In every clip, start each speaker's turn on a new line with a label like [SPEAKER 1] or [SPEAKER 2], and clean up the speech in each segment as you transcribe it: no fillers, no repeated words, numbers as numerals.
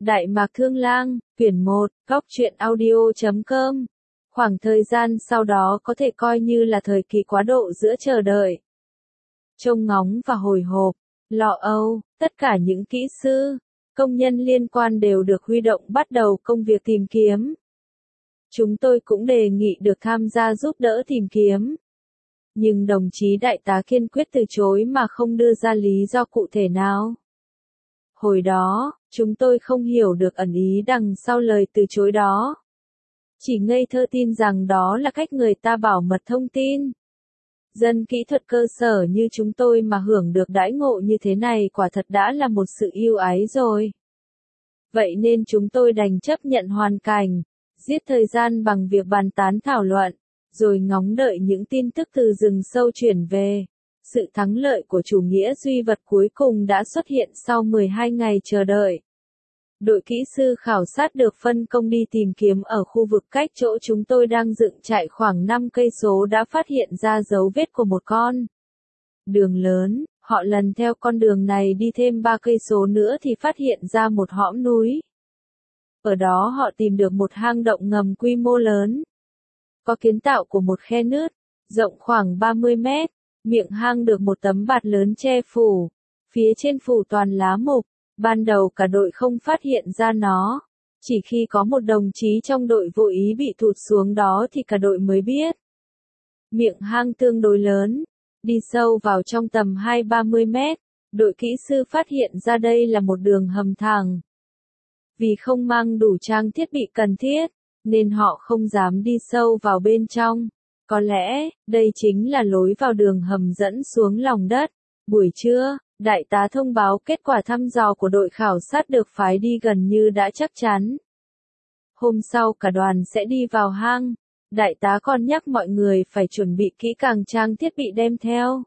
[SPEAKER 1] Đại Mạc Thương Lang, quyển 1, góc truyện audio.com. Khoảng thời gian sau đó có thể coi như là thời kỳ quá độ giữa chờ đợi, trông ngóng và hồi hộp, lo âu. Tất cả những kỹ sư, công nhân liên quan đều được huy động bắt đầu công việc tìm kiếm. Chúng tôi cũng đề nghị được tham gia giúp đỡ tìm kiếm. Nhưng đồng chí đại tá kiên quyết từ chối mà không đưa ra lý do cụ thể nào. Hồi đó, chúng tôi không hiểu được ẩn ý đằng sau lời từ chối đó. Chỉ ngây thơ tin rằng đó là cách người ta bảo mật thông tin. Dân kỹ thuật cơ sở như chúng tôi mà hưởng được đãi ngộ như thế này quả thật đã là một sự ưu ái rồi. Vậy nên chúng tôi đành chấp nhận hoàn cảnh, giết thời gian bằng việc bàn tán thảo luận, rồi ngóng đợi những tin tức từ rừng sâu chuyển về. Sự thắng lợi của chủ nghĩa duy vật cuối cùng đã xuất hiện sau 12 ngày chờ đợi. Đội kỹ sư khảo sát được phân công đi tìm kiếm ở khu vực cách chỗ chúng tôi đang dựng trại khoảng 5 cây số đã phát hiện ra dấu vết của một con đường lớn. Họ lần theo con đường này đi thêm 3 cây số nữa thì phát hiện ra một hõm núi. Ở đó họ tìm được một hang động ngầm quy mô lớn. Có kiến tạo của một khe nứt, rộng khoảng 30 mét. Miệng hang được một tấm bạt lớn che phủ. Phía trên phủ toàn lá mục. Ban đầu cả đội không phát hiện ra nó. Chỉ khi có một đồng chí trong đội vô ý bị thụt xuống đó thì cả đội mới biết. Miệng hang tương đối lớn. Đi sâu vào trong tầm 20-30 mét. Đội kỹ sư phát hiện ra đây là một đường hầm thẳng. Vì không mang đủ trang thiết bị cần thiết, nên họ không dám đi sâu vào bên trong. Có lẽ, đây chính là lối vào đường hầm dẫn xuống lòng đất. Buổi trưa, đại tá thông báo kết quả thăm dò của đội khảo sát được phái đi gần như đã chắc chắn. Hôm sau cả đoàn sẽ đi vào hang. Đại tá còn nhắc mọi người phải chuẩn bị kỹ càng trang thiết bị đem theo.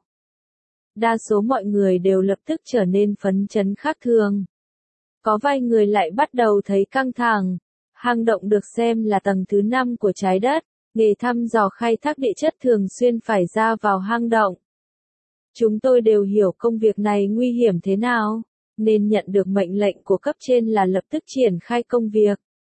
[SPEAKER 1] Đa số mọi người đều lập tức trở nên phấn chấn khác thường. Có vài người lại bắt đầu thấy căng thẳng. Hang động được xem là tầng thứ 5 của trái đất. Nghề thăm dò khai thác địa chất thường xuyên phải ra vào hang động. Chúng tôi đều hiểu công việc này nguy hiểm thế nào, nên nhận được mệnh lệnh của cấp trên là lập tức triển khai công việc.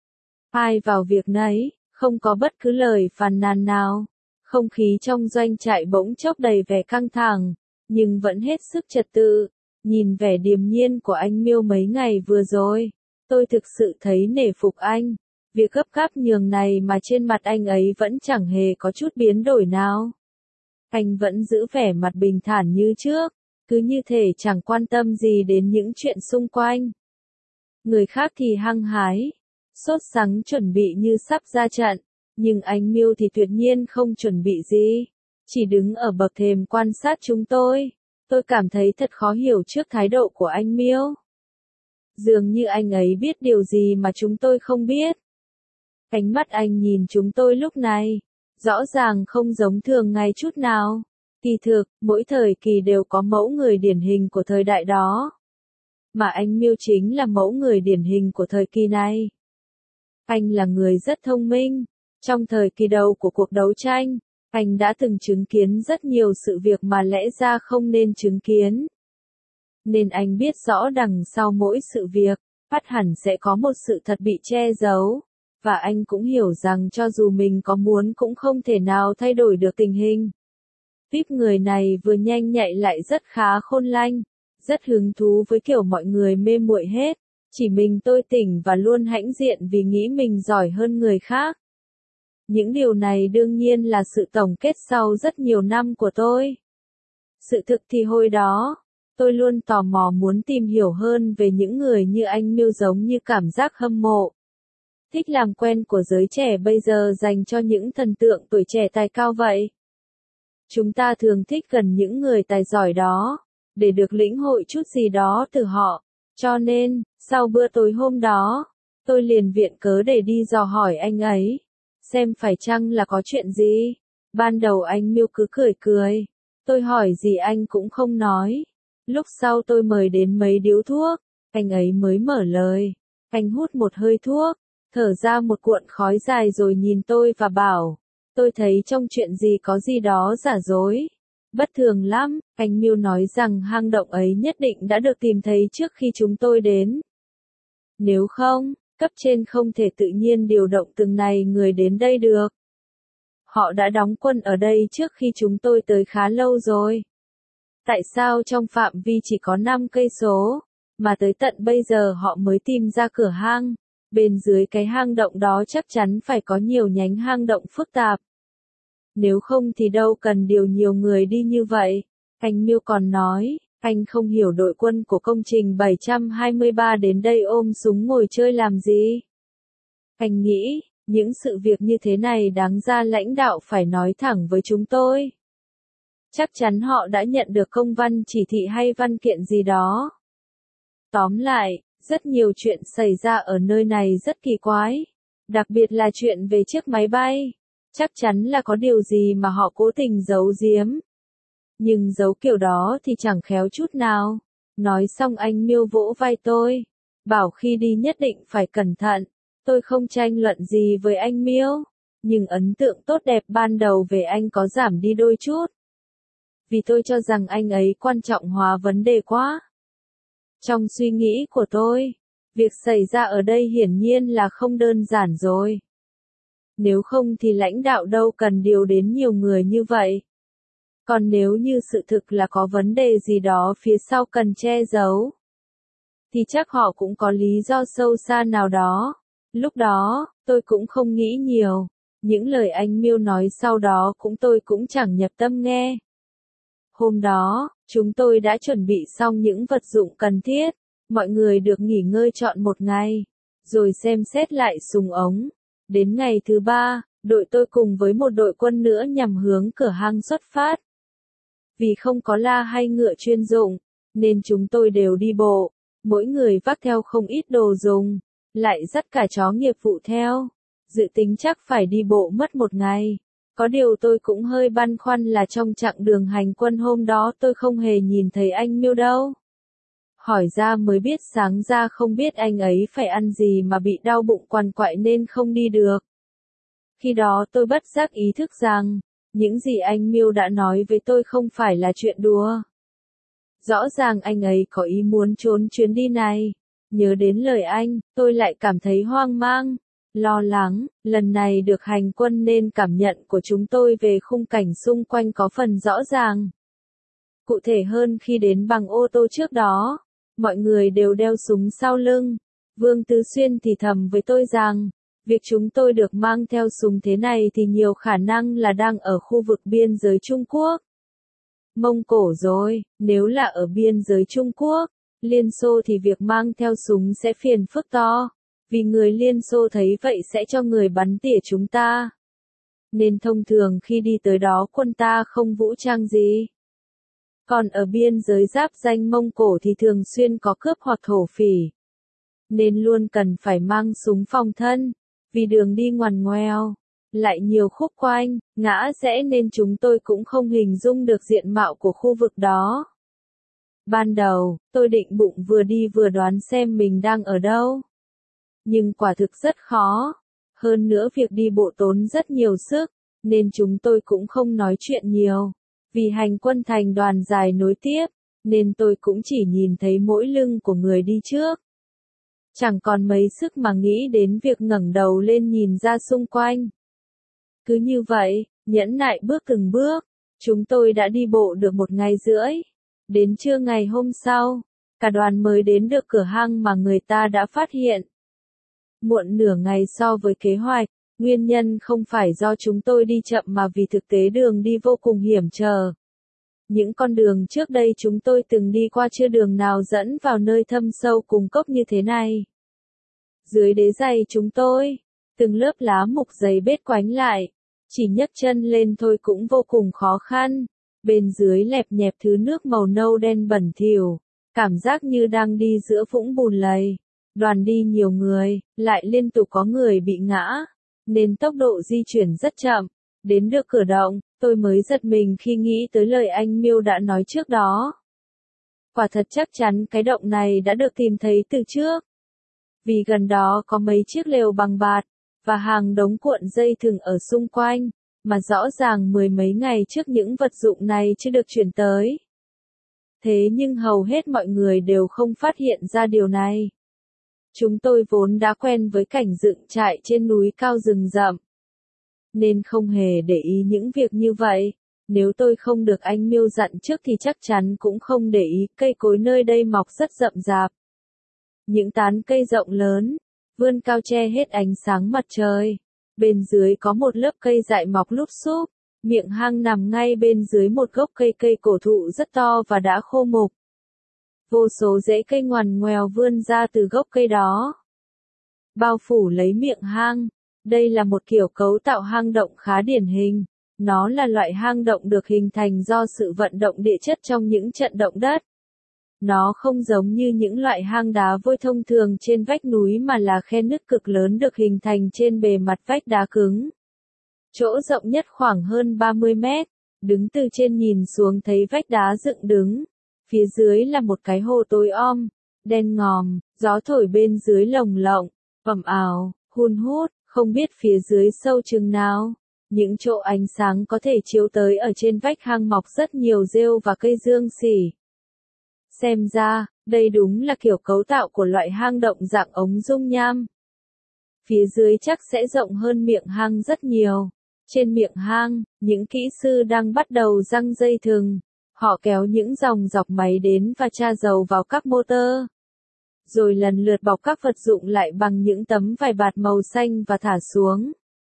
[SPEAKER 1] Ai vào việc nấy, không có bất cứ lời phàn nàn nào. Không khí trong doanh trại bỗng chốc đầy vẻ căng thẳng, nhưng vẫn hết sức trật tự. Nhìn vẻ điềm nhiên của anh Miêu mấy ngày vừa rồi, tôi thực sự thấy nể phục anh. Việc gấp gáp nhường này mà trên mặt anh ấy vẫn chẳng hề có chút biến đổi nào. Anh vẫn giữ vẻ mặt bình thản như trước, cứ như thể chẳng quan tâm gì đến những chuyện xung quanh. Người khác thì hăng hái, sốt sắng chuẩn bị như sắp ra trận, nhưng anh Miêu thì tuyệt nhiên không chuẩn bị gì, chỉ đứng ở bậc thềm quan sát chúng tôi. Tôi cảm thấy thật khó hiểu trước thái độ của anh Miêu. Dường như anh ấy biết điều gì mà chúng tôi không biết. Ánh mắt anh nhìn chúng tôi lúc này, rõ ràng không giống thường ngày chút nào. Kỳ thực, mỗi thời kỳ đều có mẫu người điển hình của thời đại đó. Mà anh Miêu chính là mẫu người điển hình của thời kỳ này. Anh là người rất thông minh. Trong thời kỳ đầu của cuộc đấu tranh, anh đã từng chứng kiến rất nhiều sự việc mà lẽ ra không nên chứng kiến. Nên anh biết rõ đằng sau mỗi sự việc, ắt hẳn sẽ có một sự thật bị che giấu. Và anh cũng hiểu rằng cho dù mình có muốn cũng không thể nào thay đổi được tình hình. Vip người này vừa nhanh nhạy lại rất khá khôn lanh, rất hứng thú với kiểu mọi người mê muội hết. Chỉ mình tôi tỉnh và luôn hãnh diện vì nghĩ mình giỏi hơn người khác. Những điều này đương nhiên là sự tổng kết sau rất nhiều năm của tôi. Sự thực thì hồi đó, tôi luôn tò mò muốn tìm hiểu hơn về những người như anh Miêu, giống như cảm giác hâm mộ. Thích làm quen của giới trẻ bây giờ dành cho những thần tượng tuổi trẻ tài cao vậy. Chúng ta thường thích gần những người tài giỏi đó, để được lĩnh hội chút gì đó từ họ. Cho nên, sau bữa tối hôm đó, tôi liền viện cớ để đi dò hỏi anh ấy, xem phải chăng là có chuyện gì. Ban đầu anh Miêu cứ cười cười, tôi hỏi gì anh cũng không nói. Lúc sau tôi mời đến mấy điếu thuốc, anh ấy mới mở lời. Anh hút một hơi thuốc, thở ra một cuộn khói dài rồi nhìn tôi và bảo, tôi thấy trong chuyện gì có gì đó giả dối. Bất thường lắm, anh Miêu nói rằng hang động ấy nhất định đã được tìm thấy trước khi chúng tôi đến. Nếu không, cấp trên không thể tự nhiên điều động từng này người đến đây được. Họ đã đóng quân ở đây trước khi chúng tôi tới khá lâu rồi. Tại sao trong phạm vi chỉ có 5 cây số, mà tới tận bây giờ họ mới tìm ra cửa hang? Bên dưới cái hang động đó chắc chắn phải có nhiều nhánh hang động phức tạp. Nếu không thì đâu cần điều nhiều người đi như vậy. Anh Miêu còn nói, anh không hiểu đội quân của công trình 723 đến đây ôm súng ngồi chơi làm gì. Anh nghĩ, những sự việc như thế này đáng ra lãnh đạo phải nói thẳng với chúng tôi. Chắc chắn họ đã nhận được công văn chỉ thị hay văn kiện gì đó. Tóm lại, rất nhiều chuyện xảy ra ở nơi này rất kỳ quái. Đặc biệt là chuyện về chiếc máy bay. Chắc chắn là có điều gì mà họ cố tình giấu giếm. Nhưng giấu kiểu đó thì chẳng khéo chút nào. Nói xong anh Miêu vỗ vai tôi. Bảo khi đi nhất định phải cẩn thận. Tôi không tranh luận gì với anh Miêu. Nhưng ấn tượng tốt đẹp ban đầu về anh có giảm đi đôi chút. Vì tôi cho rằng anh ấy quan trọng hóa vấn đề quá. Trong suy nghĩ của tôi, việc xảy ra ở đây hiển nhiên là không đơn giản rồi. Nếu không thì lãnh đạo đâu cần điều đến nhiều người như vậy. Còn nếu như sự thực là có vấn đề gì đó phía sau cần che giấu, thì chắc họ cũng có lý do sâu xa nào đó. Lúc đó, tôi cũng không nghĩ nhiều. Những lời anh Miêu nói sau đó tôi cũng chẳng nhập tâm nghe. Hôm đó, chúng tôi đã chuẩn bị xong những vật dụng cần thiết. Mọi người được nghỉ ngơi trọn một ngày, rồi xem xét lại súng ống. Đến ngày thứ 3, đội tôi cùng với một đội quân nữa nhằm hướng cửa hang xuất phát. Vì không có la hay ngựa chuyên dụng, nên chúng tôi đều đi bộ. Mỗi người vác theo không ít đồ dùng, lại dắt cả chó nghiệp vụ theo. Dự tính chắc phải đi bộ mất một ngày. Có điều tôi cũng hơi băn khoăn là trong chặng đường hành quân hôm đó tôi không hề nhìn thấy anh Miêu đâu. Hỏi ra mới biết sáng ra không biết anh ấy phải ăn gì mà bị đau bụng quằn quại nên không đi được. Khi đó tôi bất giác ý thức rằng, những gì anh Miêu đã nói với tôi không phải là chuyện đùa. Rõ ràng anh ấy có ý muốn trốn chuyến đi này. Nhớ đến lời anh, tôi lại cảm thấy hoang mang, lo lắng. Lần này được hành quân nên cảm nhận của chúng tôi về khung cảnh xung quanh có phần rõ ràng. Cụ thể hơn khi đến bằng ô tô trước đó, mọi người đều đeo súng sau lưng. Vương Tứ Xuyên thì thầm với tôi rằng, việc chúng tôi được mang theo súng thế này thì nhiều khả năng là đang ở khu vực biên giới Trung Quốc. Mông Cổ rồi, nếu là ở biên giới Trung Quốc, Liên Xô thì việc mang theo súng sẽ phiền phức to. Vì người Liên Xô thấy vậy sẽ cho người bắn tỉa chúng ta. Nên thông thường khi đi tới đó quân ta không vũ trang gì. Còn ở biên giới giáp ranh Mông Cổ thì thường xuyên có cướp hoặc thổ phỉ. Nên luôn cần phải mang súng phòng thân. Vì đường đi ngoằn ngoèo, lại nhiều khúc quanh, ngã rẽ nên chúng tôi cũng không hình dung được diện mạo của khu vực đó. Ban đầu, tôi định bụng vừa đi vừa đoán xem mình đang ở đâu. Nhưng quả thực rất khó. Hơn nữa việc đi bộ tốn rất nhiều sức, nên chúng tôi cũng không nói chuyện nhiều. Vì hành quân thành đoàn dài nối tiếp, nên tôi cũng chỉ nhìn thấy mỗi lưng của người đi trước. Chẳng còn mấy sức mà nghĩ đến việc ngẩng đầu lên nhìn ra xung quanh. Cứ như vậy, nhẫn nại bước từng bước, chúng tôi đã đi bộ được 1 ngày rưỡi. Đến trưa ngày hôm sau, cả đoàn mới đến được cửa hang mà người ta đã phát hiện. Muộn nửa ngày so với kế hoạch, nguyên nhân không phải do chúng tôi đi chậm mà vì thực tế đường đi vô cùng hiểm trở. Những con đường trước đây chúng tôi từng đi qua chưa đường nào dẫn vào nơi thâm sâu cùng cốc như thế này. Dưới đế giày chúng tôi, từng lớp lá mục dày bết quánh lại, chỉ nhấc chân lên thôi cũng vô cùng khó khăn. Bên dưới lẹp nhẹp thứ nước màu nâu đen bẩn thỉu, cảm giác như đang đi giữa vũng bùn lầy. Đoàn đi nhiều người, lại liên tục có người bị ngã, nên tốc độ di chuyển rất chậm. Đến được cửa động, tôi mới giật mình khi nghĩ tới lời anh Miêu đã nói trước đó. Quả thật chắc chắn cái động này đã được tìm thấy từ trước. Vì gần đó có mấy chiếc lều bằng bạt, và hàng đống cuộn dây thừng ở xung quanh, mà rõ ràng 10 mấy ngày trước những vật dụng này chưa được chuyển tới. Thế nhưng hầu hết mọi người đều không phát hiện ra điều này. Chúng tôi vốn đã quen với cảnh dựng trại trên núi cao rừng rậm, nên không hề để ý những việc như vậy. Nếu tôi không được anh Miêu dặn trước thì chắc chắn cũng không để ý, cây cối nơi đây mọc rất rậm rạp. Những tán cây rộng lớn, vươn cao che hết ánh sáng mặt trời. Bên dưới có một lớp cây dại mọc lúp xúp, miệng hang nằm ngay bên dưới một gốc cây cổ thụ rất to và đã khô mục. Vô số rễ cây ngoằn ngoèo vươn ra từ gốc cây đó, bao phủ lấy miệng hang. Đây là một kiểu cấu tạo hang động khá điển hình. Nó là loại hang động được hình thành do sự vận động địa chất trong những trận động đất. Nó không giống như những loại hang đá vôi thông thường trên vách núi mà là khe nứt cực lớn được hình thành trên bề mặt vách đá cứng. Chỗ rộng nhất khoảng hơn 30 mét, đứng từ trên nhìn xuống thấy vách đá dựng đứng. Phía dưới là một cái hồ tối om, đen ngòm, gió thổi bên dưới lồng lộng, ầm ào, hun hút, không biết phía dưới sâu chừng nào. Những chỗ ánh sáng có thể chiếu tới ở trên vách hang mọc rất nhiều rêu và cây dương xỉ. Xem ra, đây đúng là kiểu cấu tạo của loại hang động dạng ống dung nham. Phía dưới chắc sẽ rộng hơn miệng hang rất nhiều. Trên miệng hang, những kỹ sư đang bắt đầu giăng dây thừng. Họ kéo những dòng dọc máy đến và tra dầu vào các motor. Rồi lần lượt bọc các vật dụng lại bằng những tấm vải bạt màu xanh và thả xuống.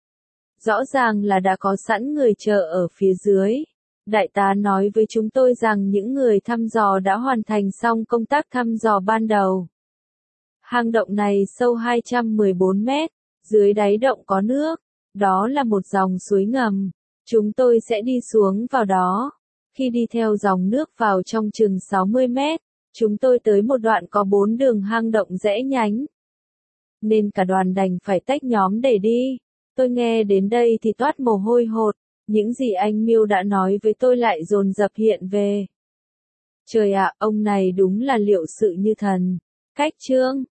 [SPEAKER 1] Rõ ràng là đã có sẵn người chờ ở phía dưới. Đại tá nói với chúng tôi rằng những người thăm dò đã hoàn thành xong công tác thăm dò ban đầu. Hang động này sâu 214 mét, dưới đáy động có nước, đó là một dòng suối ngầm. Chúng tôi sẽ đi xuống vào đó. Khi đi theo dòng nước vào trong chừng 60 mét, chúng tôi tới một đoạn có 4 đường hang động rẽ nhánh. Nên cả đoàn đành phải tách nhóm để đi. Tôi nghe đến đây thì toát mồ hôi hột, những gì anh Miêu đã nói với tôi lại dồn dập hiện về. Trời ạ, ông này đúng là liệu sự như thần. Cách chương